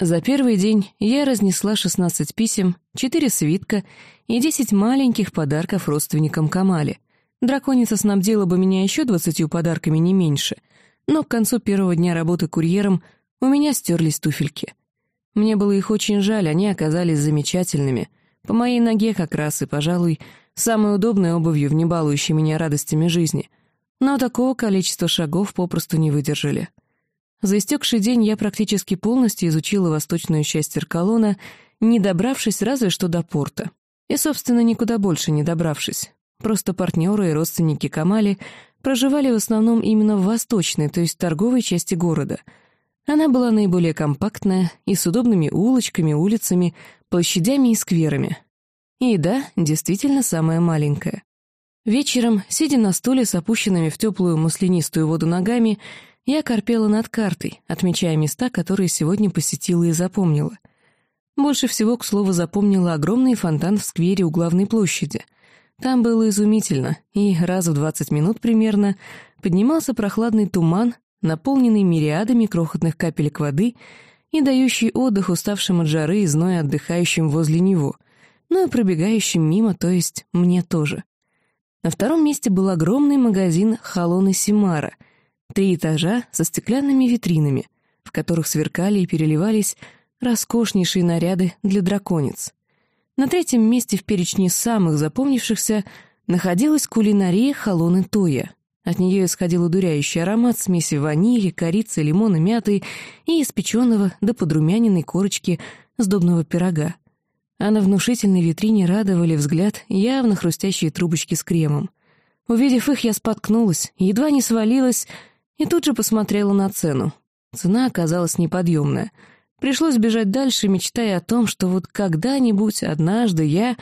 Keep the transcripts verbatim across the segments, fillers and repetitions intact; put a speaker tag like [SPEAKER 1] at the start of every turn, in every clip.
[SPEAKER 1] За первый день я разнесла шестнадцать писем, четыре свитка и десять маленьких подарков родственникам Камали. Драконица снабдила бы меня еще двадцатью подарками, не меньше, но к концу первого дня работы курьером у меня стерлись туфельки. Мне было их очень жаль, они оказались замечательными. По моей ноге как раз и, пожалуй, самой удобной обувью в не балующей меня радостями жизни. Но такого количества шагов попросту не выдержали. За истекший день я практически полностью изучила восточную часть Иркалона, не добравшись разве что до порта. И, собственно, никуда больше не добравшись. Просто партнеры и родственники Камали проживали в основном именно в восточной, то есть торговой части города. Она была наиболее компактная и с удобными улочками, улицами, площадями и скверами. И да, действительно самая маленькая. Вечером, сидя на стуле с опущенными в теплую маслянистую воду ногами, я корпела над картой, отмечая места, которые сегодня посетила и запомнила. Больше всего, к слову, запомнила огромный фонтан в сквере у главной площади. Там было изумительно, и раз в двадцать минут примерно поднимался прохладный туман, наполненный мириадами крохотных капелек воды и дающий отдых уставшим от жары и зноя отдыхающим возле него, ну и пробегающим мимо, то есть мне тоже. На втором месте был огромный магазин Халон Симара — Три этажа со стеклянными витринами, в которых сверкали и переливались роскошнейшие наряды для драконец. На третьем месте в перечне самых запомнившихся находилась кулинария Халоны Тоя. От нее исходил удуряющий аромат смеси ванили, корицы, лимона, мяты и испеченного до подрумяненной корочки сдобного пирога. А на внушительной витрине радовали взгляд явно хрустящие трубочки с кремом. Увидев их, я споткнулась, едва не свалилась, и тут же посмотрела на цену. Цена оказалась неподъемная. Пришлось бежать дальше, мечтая о том, что вот когда-нибудь, однажды я...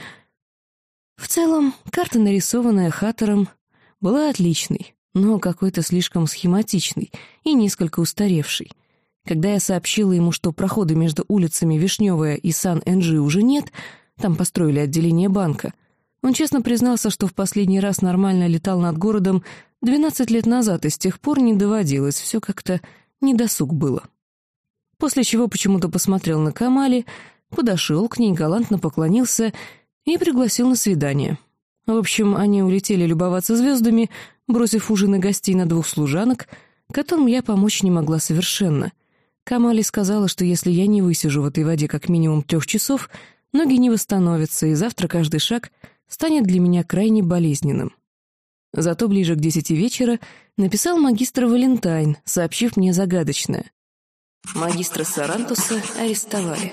[SPEAKER 1] В целом, карта, нарисованная Хаттером, была отличной, но какой-то слишком схематичной и несколько устаревшей. Когда я сообщила ему, что прохода между улицами Вишневая и Сан-Энджи уже нет, там построили отделение банка, он честно признался, что в последний раз нормально летал над городом двенадцать лет назад, и с тех пор не доводилось, все как-то недосуг было. После чего почему-то посмотрел на Камали, подошел к ней, галантно поклонился и пригласил на свидание. В общем, они улетели любоваться звездами, бросив ужин и гостей на двух служанок, которым я помочь не могла совершенно. Камали сказала, что если я не высижу в этой воде как минимум трех часов, ноги не восстановятся, и завтра каждый шаг станет для меня крайне болезненным. Зато ближе к десяти вечера написал магистр Валентайн, сообщив мне загадочное. Магистра Сарантуса арестовали.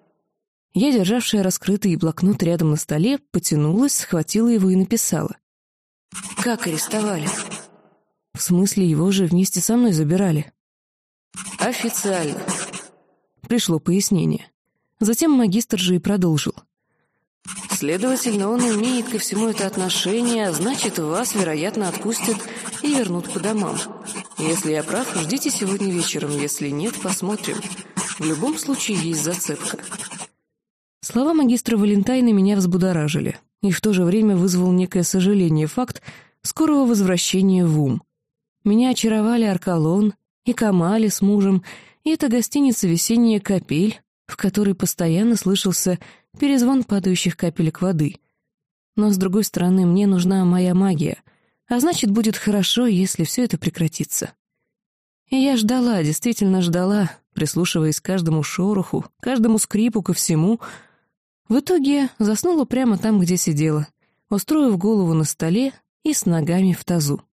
[SPEAKER 1] Я, державшая раскрытый блокнот рядом на столе, потянулась, схватила его и написала. «Как арестовали?» «В смысле, его же вместе со мной забирали?» «Официально». Пришло пояснение. Затем магистр же и продолжил. «Следовательно, он имеет ко всему это отношение, а значит, вас, вероятно, отпустят и вернут по домам. Если я прав, ждите сегодня вечером, если нет, посмотрим. В любом случае есть зацепка». Слова магистра Валентайна меня взбудоражили, и в то же время вызвал некое сожаление факт скорого возвращения в ум. Меня очаровали Аркалон и Камали с мужем, и эта гостиница «Весенняя капель», в которой постоянно слышался перезвон падающих капелек воды. Но, с другой стороны, мне нужна моя магия, а значит, будет хорошо, если все это прекратится. И я ждала, действительно ждала, прислушиваясь к каждому шороху, каждому скрипу, ко всему. В итоге заснула прямо там, где сидела, устроив голову на столе и с ногами в тазу.